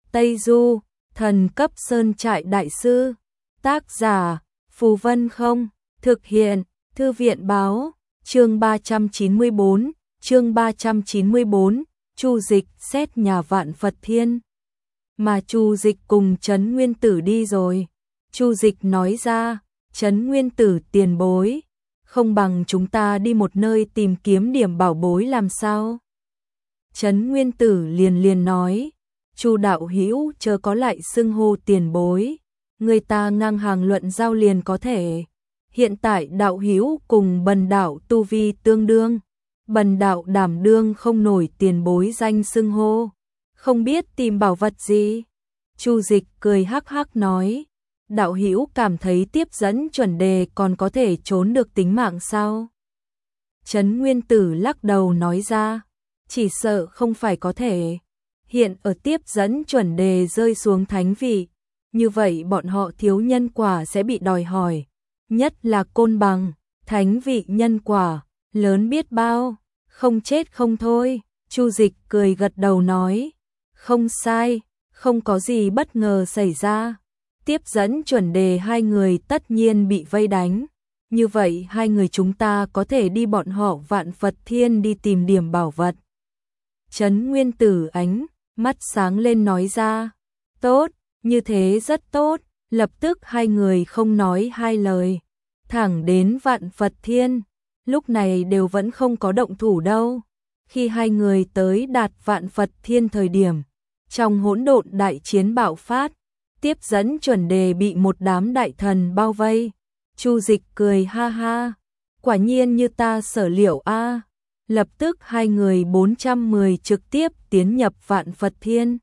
Tây Du, thần cấp sơn trại đại sư. Tác giả, Phù Vân Không. Thực hiện, Thư viện Báo. Chương 394, chương 394, Chu Dịch xét nhà Vạn Phật Thiên. Mà Chu Dịch cùng Trấn Nguyên Tử đi rồi. Chu Dịch nói ra, Trấn Nguyên Tử tiền bối, không bằng chúng ta đi một nơi tìm kiếm điểm bảo bối làm sao? Trấn Nguyên Tử liền nói, Chu đạo hữu chớ có lại xưng hô tiền bối, người ta ngang hàng luận giao liền có thể. Hiện tại đạo hữu cùng Bần đạo tu vi tương đương, Bần đạo đảm đương không nổi tiền bối danh xưng hô, không biết tìm bảo vật gì. Chu Dịch cười hắc hắc nói, đạo hữu cảm thấy tiếp dẫn chuẩn đề còn có thể trốn được tính mạng sao? Trấn Nguyên Tử lắc đầu nói ra, chỉ sợ không phải có thể. Hiện ở tiếp dẫn chuẩn đề rơi xuống thánh vị, như vậy bọn họ thiếu nhân quả sẽ bị đòi hỏi. Nhất là Côn Bằng, thánh vị nhân quả, lớn biết bao, không chết không thôi. Chu Dịch cười gật đầu nói, không sai, không có gì bất ngờ xảy ra. Tiếp dẫn chuẩn đề hai người tất nhiên bị vây đánh. Như vậy hai người chúng ta có thể đi bọn họ Vạn Phật Thiên đi tìm điểm bảo vật. Trấn Nguyên Tử ánh mắt sáng lên nói ra, tốt, như thế rất tốt. Lập tức hai người không nói hai lời, thẳng đến Vạn Phật Thiên. Lúc này đều vẫn không có động thủ đâu. Khi hai người tới đạt Vạn Phật Thiên thời điểm, trong hỗn độn đại chiến bạo phát, tiếp dẫn chuẩn đề bị một đám đại thần bao vây. Chu Dịch cười ha ha, quả nhiên như ta sở liệu a. Lập tức hai người 410 trực tiếp tiến nhập Vạn Phật Thiên.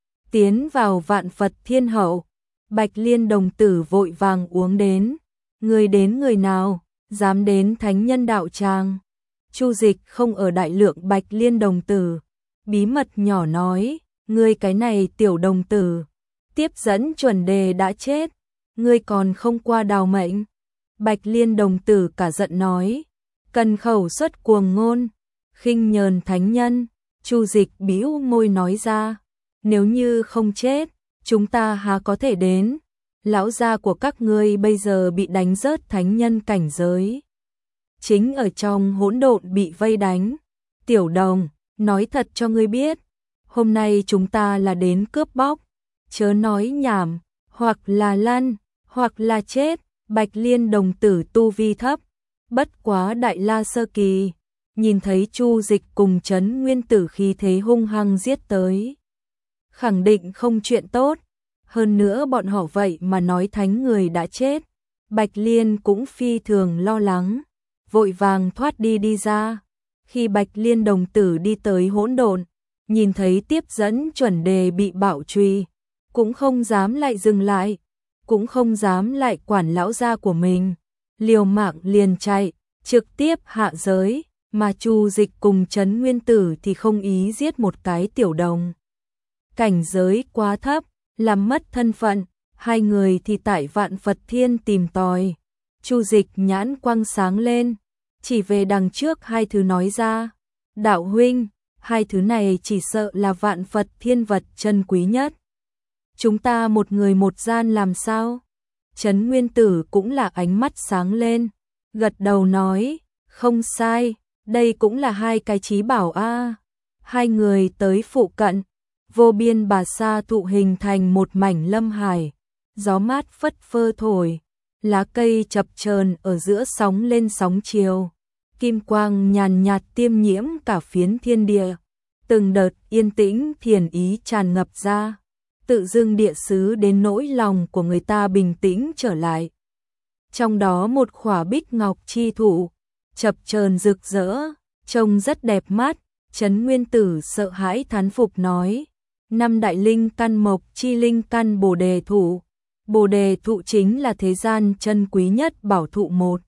Tiến vào Vạn Phật Thiên hậu, Bạch Liên đồng tử vội vàng uống đến. Người đến người nào, dám đến thánh nhân đạo tràng? Chu Dịch không ở đại lượng Bạch Liên đồng tử, bí mật nhỏ nói, ngươi cái này tiểu đồng tử, tiếp dẫn chuẩn đề đã chết, ngươi còn không qua đào mệnh. Bạch Liên đồng tử cả giận nói, cần khẩu xuất cuồng ngôn, khinh nhờn thánh nhân. Chu Dịch bĩu môi nói ra, nếu như không chết, chúng ta há có thể đến. Lão gia của các ngươi bây giờ bị đánh rớt thánh nhân cảnh giới, chính ở trong hỗn độn bị vây đánh. Tiểu đồng, nói thật cho ngươi biết, hôm nay chúng ta là đến cướp bóc, chớ nói nhảm, hoặc là lăn, hoặc là chết. Bạch Liên đồng tử tu vi thấp, bất quá đại la sơ kỳ, nhìn thấy Chu Dịch cùng Trấn Nguyên Tử khí thế hung hăng giết tới, khẳng định không chuyện tốt. Hơn nữa bọn họ vậy mà nói thánh người đã chết, Bạch Liên cũng phi thường lo lắng, vội vàng thoát đi ra. Khi Bạch Liên đồng tử đi tới hỗn độn, nhìn thấy tiếp dẫn chuẩn đề bị bạo truy, cũng không dám lại dừng lại, cũng không dám lại quản lão gia của mình, liều mạng liền chạy, trực tiếp hạ giới. Mà Chu Dịch cùng Trấn Nguyên Tử thì không ý giết một cái tiểu đồng, cảnh giới quá thấp, làm mất thân phận. Hai người thì tại Vạn Phật Thiên tìm tòi. Chu Dịch nhãn quang sáng lên, chỉ về đằng trước hai thứ nói ra, đạo huynh, hai thứ này chỉ sợ là Vạn Phật Thiên vật chân quý nhất. Chúng ta một người một gian làm sao? Trấn Nguyên Tử cũng là ánh mắt sáng lên, gật đầu nói, không sai, đây cũng là hai cái chí bảo a. Hai người tới phụ cận, vô biên Bà Sa thụ hình thành một mảnh lâm hải, gió mát phất phơ thổi, lá cây chập chờn ở giữa sóng lên sóng chiều, kim quang nhàn nhạt tiêm nhiễm cả phiến thiên địa, từng đợt yên tĩnh thiền ý tràn ngập ra, tự dưng địa xứ đến nỗi lòng của người ta bình tĩnh trở lại. Trong đó một khỏa bích ngọc chi thụ, chập chờn rực rỡ, trông rất đẹp mắt. Trấn Nguyên Tử sợ hãi thán phục nói, năm đại linh căn mộc chi linh căn Bồ đề thụ. Bồ đề thụ chính là thế gian chân quý nhất bảo thụ một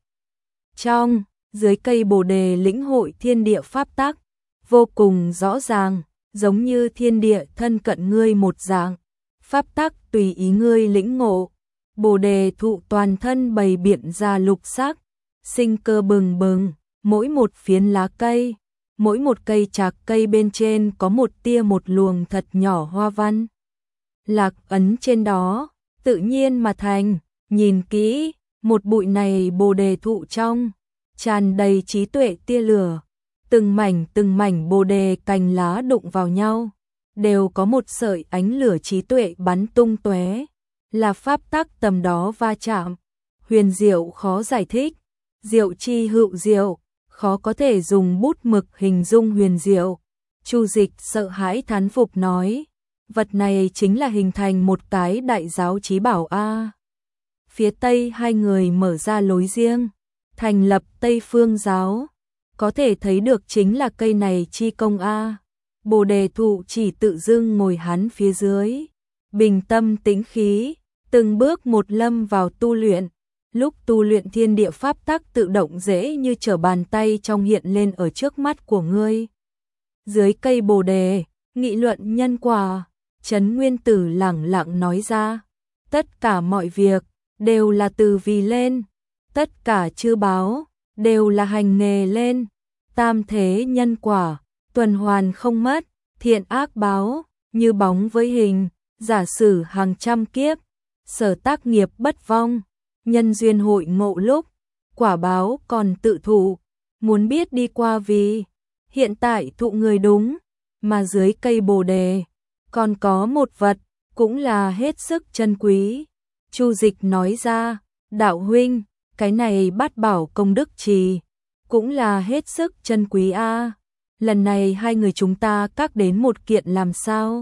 trong, dưới cây Bồ đề lĩnh hội thiên địa pháp tắc, vô cùng rõ ràng, giống như thiên địa thân cận ngươi một dạng, pháp tắc tùy ý ngươi lĩnh ngộ. Bồ đề thụ toàn thân bày biện ra lục sắc, sinh cơ bừng bừng, mỗi một phiến lá cây, mỗi một cây trạc cây bên trên có một tia một luồng thật nhỏ hoa văn. lạc ấn trên đó, tự nhiên mà thành, nhìn kỹ, một bụi này bồ đề thụ trong, tràn đầy trí tuệ tia lửa, từng mảnh bồ đề cành lá đụng vào nhau, đều có một sợi ánh lửa trí tuệ bắn tung tóe, là pháp tắc tầm đó va chạm, huyền diệu khó giải thích, diệu chi hữu diệu, khó có thể dùng bút mực hình dung huyền diệu. Chu Dịch sợ hãi thán phục nói, vật này chính là hình thành một cái đại giáo chí bảo a. Phía Tây hai người mở ra lối riêng, thành lập Tây Phương giáo, có thể thấy được chính là cây này chi công a. Bồ đề thụ chỉ tự dưng ngồi hắn phía dưới, bình tâm tĩnh khí, từng bước một lâm vào tu luyện. Lúc tu luyện thiên địa pháp tắc tự động dễ như trở bàn tay trong hiện lên ở trước mắt của ngươi. Dưới cây bồ đề, nghị luận nhân quả, Trấn Nguyên Tử lẳng lặng nói ra, tất cả mọi việc đều là từ vì lên, tất cả chư báo đều là hành nghề lên, tam thế nhân quả, tuần hoàn không mất, thiện ác báo, như bóng với hình, giả sử hàng trăm kiếp, sở tác nghiệp bất vong, nhân duyên hội ngộ lúc, quả báo còn tự thụ, muốn biết đi qua vì, hiện tại thụ người đúng, mà dưới cây bồ đề, còn có một vật, cũng là hết sức chân quý. Chu Dịch nói ra, đạo huynh, cái này bát bảo công đức trì, cũng là hết sức chân quý a. Lần này hai người chúng ta các đến một kiện làm sao?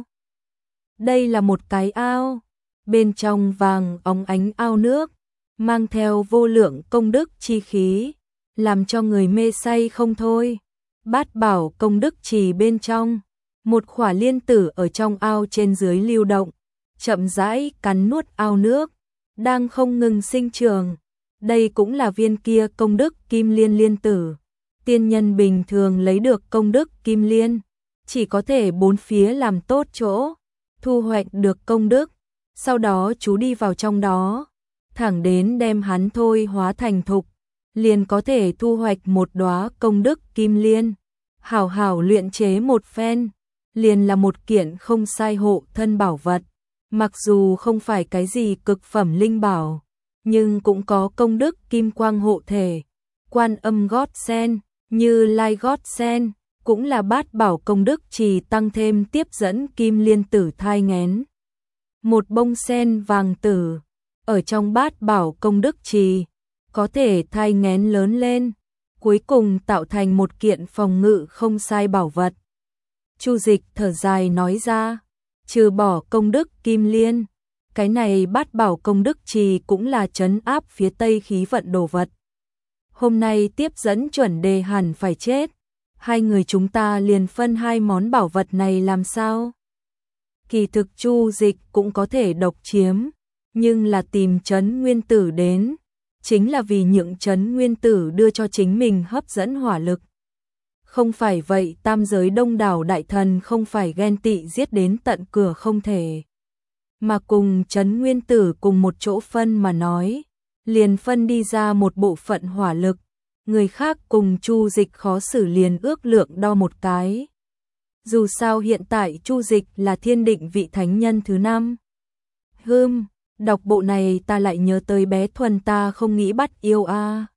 Đây là một cái ao, bên trong vàng óng ánh ao nước, mang theo vô lượng công đức chi khí, làm cho người mê say không thôi. Bát bảo công đức trì bên trong, một khỏa liên tử ở trong ao trên dưới lưu động, chậm rãi cắn nuốt ao nước, đang không ngừng sinh trưởng. Đây cũng là viên kia công đức kim liên liên tử. Tiên nhân bình thường lấy được công đức kim liên, chỉ có thể bốn phía làm tốt chỗ, thu hoạch được công đức, sau đó chú đi vào trong đó, thẳng đến đem hắn thôi hóa thành thục, liền có thể thu hoạch một đóa công đức kim liên. Hảo hảo luyện chế một phen, liền là một kiện không sai hộ thân bảo vật. Mặc dù không phải cái gì cực phẩm linh bảo, nhưng cũng có công đức kim quang hộ thể. Quan Âm gót sen, Như Lai gót sen, cũng là bát bảo công đức trì tăng thêm tiếp dẫn kim liên tử thai nghén. Một bông sen vàng tử, ở trong bát bảo công đức trì, có thể thai nghén lớn lên, cuối cùng tạo thành một kiện phòng ngự không sai bảo vật. Chu Dịch thở dài nói ra, trừ bỏ công đức kim liên, cái này bát bảo công đức trì cũng là trấn áp phía Tây khí vận đồ vật. Hôm nay tiếp dẫn chuẩn đề hẳn phải chết, hai người chúng ta liền phân hai món bảo vật này làm sao? Kỳ thực Chu Dịch cũng có thể độc chiếm, nhưng là tìm Trấn Nguyên Tử đến, chính là vì những Trấn Nguyên Tử đưa cho chính mình hấp dẫn hỏa lực. Không phải vậy tam giới đông đảo đại thần không phải ghen tị giết đến tận cửa không thể. Mà cùng Trấn Nguyên Tử cùng một chỗ phân mà nói, liền phân đi ra một bộ phận hỏa lực, người khác cùng Chu Dịch khó xử liền ước lượng đo một cái. Dù sao hiện tại Chu Dịch là thiên định vị thánh nhân thứ 5. Đọc bộ này ta lại nhớ tới bé Thuần ta không nghĩ bắt yêu a.